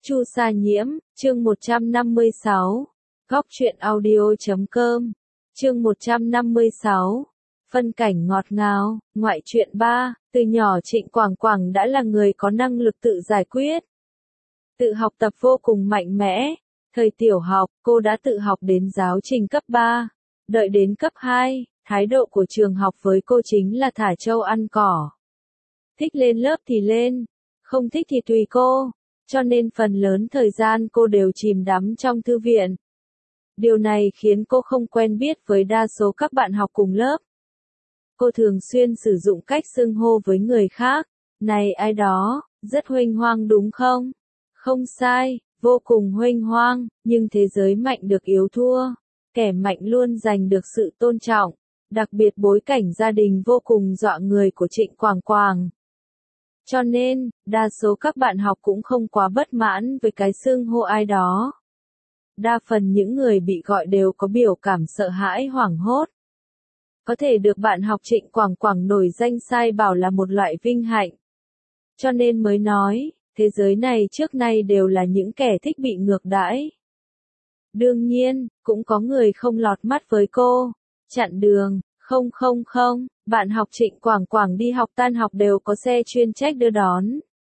Chu Sa Nhiễm, chương 156. Góc truyện audio.com. Chương 156. Phân cảnh ngọt ngào, ngoại truyện 3, từ nhỏ Trịnh Quảng Quảng đã là người có năng lực tự giải quyết. Tự học tập vô cùng mạnh mẽ. Thời tiểu học, cô đã tự học đến giáo trình cấp 3. Đợi đến cấp 2, thái độ của trường học với cô chính là thả trâu ăn cỏ. Thích lên lớp thì lên, không thích thì tùy cô. Cho nên phần lớn thời gian cô đều chìm đắm trong thư viện. Điều này khiến cô không quen biết với đa số các bạn học cùng lớp. Cô thường xuyên sử dụng cách xưng hô với người khác. Này ai đó, rất huênh hoang đúng không? Không sai, vô cùng huênh hoang, nhưng thế giới mạnh được yếu thua. Kẻ mạnh luôn giành được sự tôn trọng. Đặc biệt bối cảnh gia đình vô cùng dọa người của Trịnh Quảng Quảng. Cho nên, đa số các bạn học cũng không quá bất mãn với cái xưng hô ai đó. Đa phần những người bị gọi đều có biểu cảm sợ hãi hoảng hốt. Có thể được bạn học Trịnh Quảng Quảng nổi danh sai bảo là một loại vinh hạnh. Cho nên mới nói, thế giới này trước nay đều là những kẻ thích bị ngược đãi. Đương nhiên, cũng có người không lọt mắt với cô. Chặn đường, không, bạn học Trịnh Quảng Quảng đi học tan học đều có xe chuyên trách đưa đón.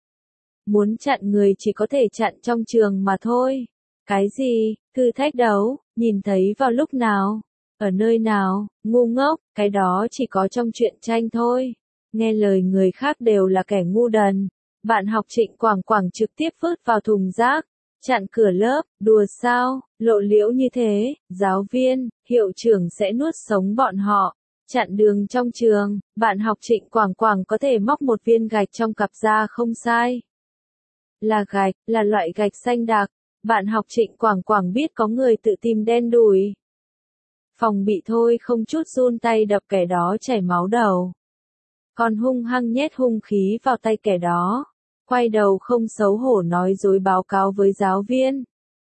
Muốn chặn người chỉ có thể chặn trong trường mà thôi. Cái gì, thử thách đấu, nhìn thấy vào lúc nào, ở nơi nào, ngu ngốc, cái đó chỉ có trong truyện tranh thôi. Nghe lời người khác đều là kẻ ngu đần. Bạn học Trịnh Quảng Quảng trực tiếp vứt vào thùng rác, chặn cửa lớp, đùa sao, lộ liễu như thế, giáo viên, hiệu trưởng sẽ nuốt sống bọn họ. Chặn đường trong trường, bạn học Trịnh Quảng Quảng có thể móc một viên gạch trong cặp ra không sai. Là gạch, là loại gạch xanh đặc. Bạn học Trịnh Quảng Quảng biết có người tự tìm đen đủi. Phòng bị thôi không chút run tay đập kẻ đó chảy máu đầu. Còn hung hăng nhét hung khí vào tay kẻ đó. Quay đầu không xấu hổ nói dối báo cáo với giáo viên.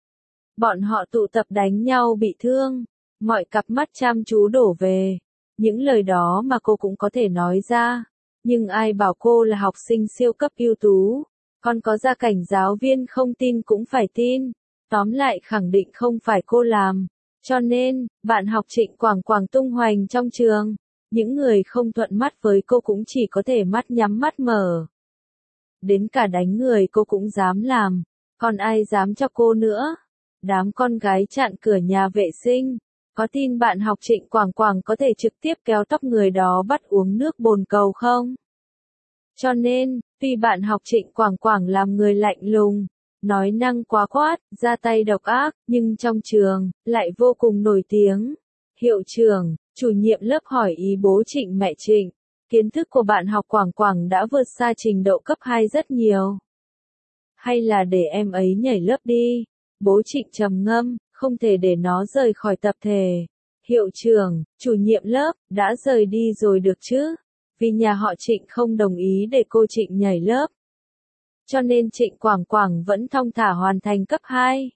Bọn họ tụ tập đánh nhau bị thương. Mọi cặp mắt chăm chú đổ về. Những lời đó mà cô cũng có thể nói ra. Nhưng ai bảo cô là học sinh siêu cấp ưu tú. Còn có gia cảnh giáo viên không tin cũng phải tin. Tóm lại khẳng định không phải cô làm. Cho nên, bạn học Trịnh Quảng Quảng tung hoành trong trường. Những người không thuận mắt với cô cũng chỉ có thể mắt nhắm mắt mở. Đến cả đánh người cô cũng dám làm. Còn ai dám cho cô nữa? Đám con gái chặn cửa nhà vệ sinh. Có tin bạn học Trịnh Quảng Quảng có thể trực tiếp kéo tóc người đó bắt uống nước bồn cầu không? Cho nên, tuy bạn học Trịnh Quảng Quảng làm người lạnh lùng, nói năng quá quát, ra tay độc ác, nhưng trong trường, lại vô cùng nổi tiếng. Hiệu trưởng, chủ nhiệm lớp hỏi ý bố Trịnh mẹ Trịnh. Kiến thức của bạn học Quảng Quảng đã vượt xa trình độ cấp 2 rất nhiều. Hay là để em ấy nhảy lớp đi. Bố Trịnh trầm ngâm, không thể để nó rời khỏi tập thể. Hiệu trưởng, chủ nhiệm lớp, đã rời đi rồi được chứ? Vì nhà họ Trịnh không đồng ý để cô Trịnh nhảy lớp. Cho nên Trịnh Quảng Quảng vẫn thong thả hoàn thành cấp 2.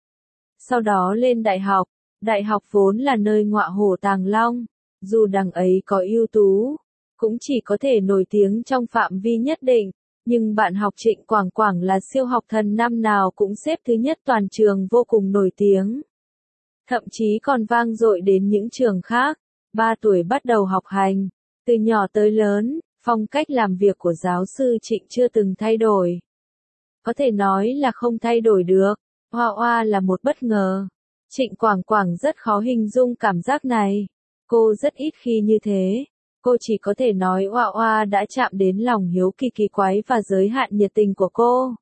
Sau đó lên đại học vốn là nơi ngọa hổ tàng long. Dù đằng ấy có ưu tú, cũng chỉ có thể nổi tiếng trong phạm vi nhất định. Nhưng bạn học Trịnh Quảng Quảng là siêu học thần năm nào cũng xếp thứ nhất toàn trường vô cùng nổi tiếng. Thậm chí còn vang dội đến những trường khác. 3 tuổi bắt đầu học hành. Từ nhỏ tới lớn, phong cách làm việc của giáo sư Trịnh chưa từng thay đổi. Có thể nói là không thay đổi được. Hoa là một bất ngờ. Trịnh Quảng Quảng rất khó hình dung cảm giác này. Cô rất ít khi như thế. Cô chỉ có thể nói Hoa đã chạm đến lòng hiếu kỳ kỳ quái và giới hạn nhiệt tình của cô.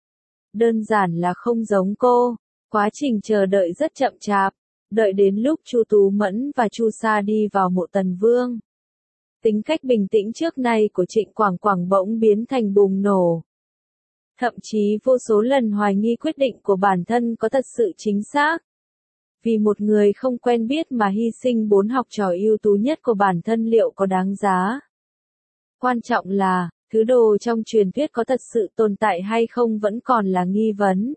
Đơn giản là không giống cô. Quá trình chờ đợi rất chậm chạp. Đợi đến lúc Chu Tú Mẫn và Chu Sa đi vào mộ Tần Vương. Tính cách bình tĩnh trước nay của Trịnh Quảng Quảng bỗng biến thành bùng nổ. Thậm chí vô số lần hoài nghi quyết định của bản thân có thật sự chính xác. Vì một người không quen biết mà hy sinh 4 học trò ưu tú nhất của bản thân liệu có đáng giá? Quan trọng là, thứ đồ trong truyền thuyết có thật sự tồn tại hay không vẫn còn là nghi vấn.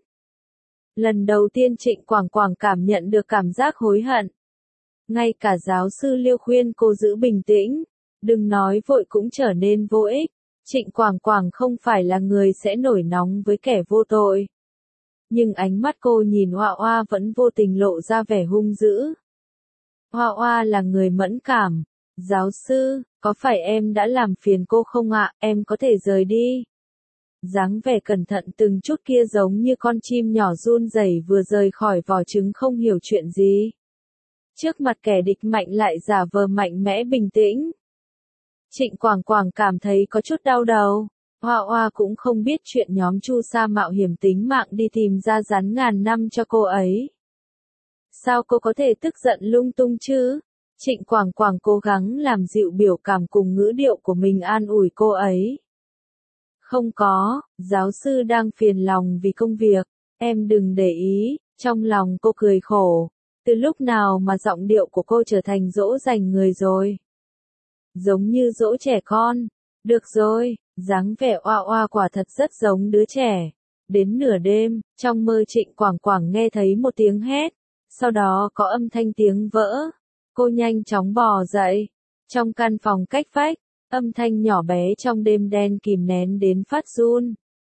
Lần đầu tiên Trịnh Quảng Quảng cảm nhận được cảm giác hối hận. Ngay cả giáo sư Liêu khuyên cô giữ bình tĩnh, đừng nói vội cũng trở nên vô ích. Trịnh Quảng Quảng không phải là người sẽ nổi nóng với kẻ vô tội. Nhưng ánh mắt cô nhìn Oa Oa vẫn vô tình lộ ra vẻ hung dữ. Oa Oa là người mẫn cảm. Giáo sư, có phải em đã làm phiền cô không ạ? Em có thể rời đi. Dáng vẻ cẩn thận từng chút kia giống như con chim nhỏ run rẩy vừa rời khỏi vỏ trứng không hiểu chuyện gì. Trước mặt kẻ địch mạnh lại giả vờ mạnh mẽ bình tĩnh. Trịnh Quảng Quảng cảm thấy có chút đau đầu. Oa Oa cũng không biết chuyện nhóm Chu Sa mạo hiểm tính mạng đi tìm ra rắn ngàn năm cho cô ấy. Sao cô có thể tức giận lung tung chứ? Trịnh Quảng Quảng cố gắng làm dịu biểu cảm cùng ngữ điệu của mình an ủi cô ấy. Không có, giáo sư đang phiền lòng vì công việc, em đừng để ý. Trong lòng cô cười khổ. Từ lúc nào mà giọng điệu của cô trở thành dỗ dành người rồi? Giống như dỗ trẻ con. Được rồi, dáng vẻ Oa Oa quả thật rất giống đứa trẻ. Đến nửa đêm, trong mơ Trịnh Quảng Quảng nghe thấy một tiếng hét. Sau đó có âm thanh tiếng vỡ. Cô nhanh chóng bò dậy. Trong căn phòng cách vách, âm thanh nhỏ bé trong đêm đen kìm nén đến phát run.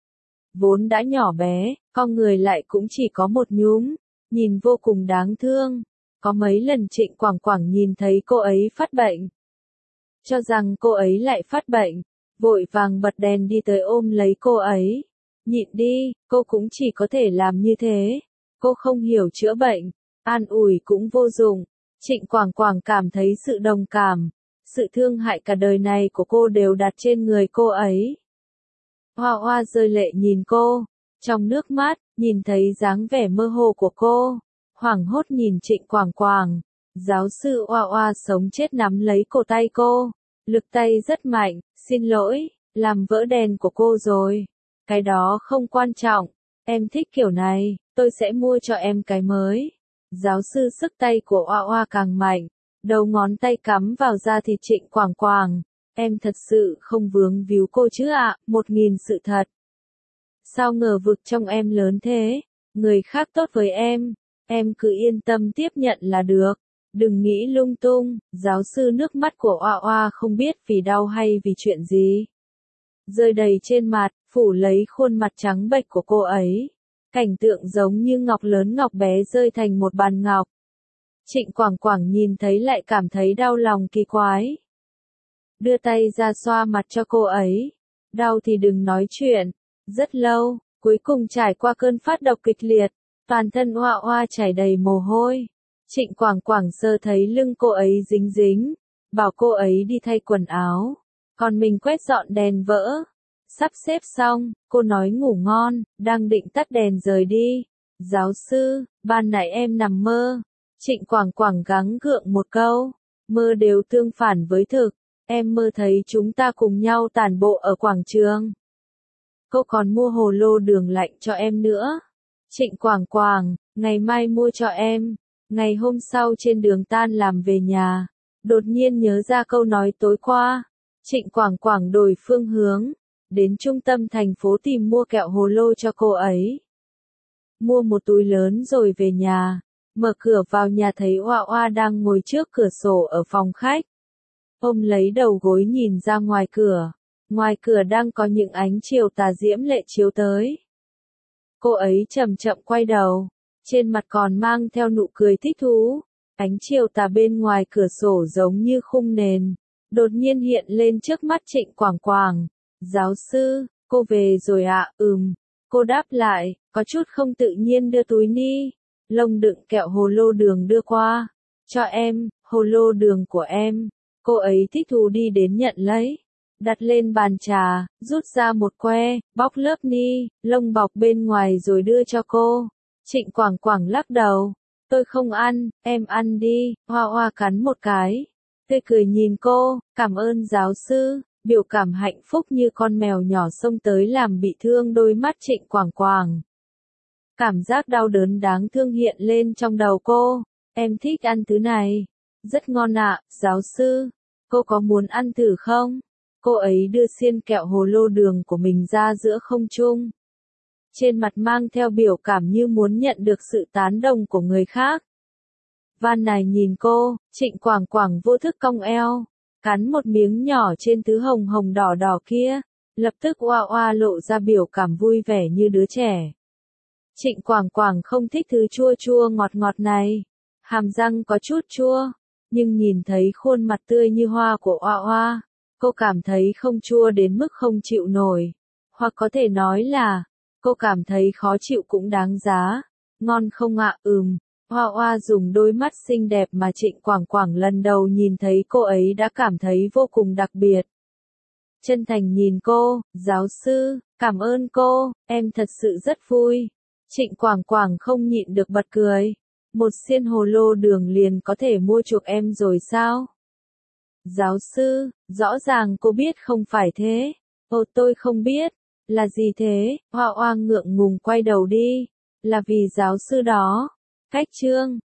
Vốn đã nhỏ bé, con người lại cũng chỉ có một nhúm, nhìn vô cùng đáng thương. Có mấy lần Trịnh Quảng Quảng nhìn thấy cô ấy phát bệnh. Cho rằng cô ấy lại phát bệnh, vội vàng bật đèn đi tới ôm lấy cô ấy. Nhịn đi, cô cũng chỉ có thể làm như thế. Cô không hiểu chữa bệnh, an ủi cũng vô dụng. Trịnh Quảng Quảng cảm thấy sự đồng cảm, sự thương hại cả đời này của cô đều đặt trên người cô ấy. Oa Oa rơi lệ nhìn cô, trong nước mắt, nhìn thấy dáng vẻ mơ hồ của cô, hoảng hốt nhìn Trịnh Quảng Quảng. Giáo sư Oa Oa sống chết nắm lấy cổ tay cô, lực tay rất mạnh, xin lỗi, làm vỡ đèn của cô rồi. Cái đó không quan trọng, em thích kiểu này, tôi sẽ mua cho em cái mới. Giáo sư sức tay của Oa Oa càng mạnh, đầu ngón tay cắm vào da thịt Trịnh Quảng Quảng. Em thật sự không vướng víu cô chứ ạ, 1000 sự thật. Sao ngờ vực trong em lớn thế, người khác tốt với em cứ yên tâm tiếp nhận là được. Đừng nghĩ lung tung. Giáo sư nước mắt của Oa Oa không biết vì đau hay vì chuyện gì. Rơi đầy trên mặt, phủ lấy khuôn mặt trắng bệch của cô ấy. Cảnh tượng giống như ngọc lớn ngọc bé rơi thành một bàn ngọc. Trịnh Quảng Quảng nhìn thấy lại cảm thấy đau lòng kỳ quái. Đưa tay ra xoa mặt cho cô ấy. Đau thì đừng nói chuyện. Rất lâu, cuối cùng trải qua cơn phát độc kịch liệt. Toàn thân Oa Oa chảy đầy mồ hôi. Trịnh Quảng Quảng sơ thấy lưng cô ấy dính dính. Bảo cô ấy đi thay quần áo. Còn mình quét dọn đèn vỡ. Sắp xếp xong, cô nói ngủ ngon, đang định tắt đèn rời đi. Giáo sư, ban nãy em nằm mơ. Trịnh Quảng Quảng gắng gượng một câu. Mơ đều tương phản với thực. Em mơ thấy chúng ta cùng nhau tản bộ ở quảng trường. Cô còn mua hồ lô đường lạnh cho em nữa. Trịnh Quảng Quảng, ngày mai mua cho em. Ngày hôm sau trên đường tan làm về nhà, đột nhiên nhớ ra câu nói tối qua. Trịnh Quảng Quảng đổi phương hướng, đến trung tâm thành phố tìm mua kẹo hồ lô cho cô ấy. Mua một túi lớn rồi về nhà, mở cửa vào nhà thấy Oa Oa đang ngồi trước cửa sổ ở phòng khách. Ôm lấy đầu gối nhìn ra ngoài cửa đang có những ánh chiều tà diễm lệ chiếu tới. Cô ấy chậm chậm quay đầu, trên mặt còn mang theo nụ cười thích thú. Ánh chiều tà bên ngoài cửa sổ giống như khung nền, đột nhiên hiện lên trước mắt Trịnh Quảng Quảng. Giáo sư, cô về rồi ạ? Cô đáp lại, có chút không tự nhiên đưa túi ni lông đựng kẹo hồ lô đường đưa qua. Cho em, hồ lô đường của em. Cô ấy thích thú đi đến nhận lấy. Đặt lên bàn trà, rút ra một que, bóc lớp ni lông bọc bên ngoài rồi đưa cho cô. Trịnh Quảng Quảng lắc đầu. Tôi không ăn, em ăn đi. Oa Oa cắn một cái. Tươi cười nhìn cô, cảm ơn giáo sư. Biểu cảm hạnh phúc như con mèo nhỏ xông tới làm bị thương đôi mắt Trịnh Quảng Quảng. Cảm giác đau đớn đáng thương hiện lên trong đầu cô. Em thích ăn thứ này. Rất ngon ạ, giáo sư. Cô có muốn ăn thử không? Cô ấy đưa xiên kẹo hồ lô đường của mình ra giữa không trung. Trên mặt mang theo biểu cảm như muốn nhận được sự tán đồng của người khác. Van này nhìn cô, Trịnh Quảng Quảng vô thức cong eo, cắn một miếng nhỏ trên thứ hồng hồng đỏ đỏ kia. Lập tức Oa Oa lộ ra biểu cảm vui vẻ như đứa trẻ. Trịnh Quảng Quảng không thích thứ chua chua ngọt ngọt này. Hàm răng có chút chua, nhưng nhìn thấy khuôn mặt tươi như hoa của Oa Oa, cô cảm thấy không chua đến mức không chịu nổi. Hoặc có thể nói là, cô cảm thấy khó chịu cũng đáng giá. Ngon không ạ? Oa Oa dùng đôi mắt xinh đẹp mà Trịnh Quảng Quảng lần đầu nhìn thấy cô ấy đã cảm thấy vô cùng đặc biệt. Chân thành nhìn cô, giáo sư, cảm ơn cô, em thật sự rất vui. Trịnh Quảng Quảng không nhịn được bật cười. Một xiên hồ lô đường liền có thể mua chuộc em rồi sao? Giáo sư, rõ ràng cô biết không phải thế. Ồ tôi không biết. Là gì thế? Hoa Oa ngượng ngùng quay đầu đi. Là vì giáo sư đó. Cách chương.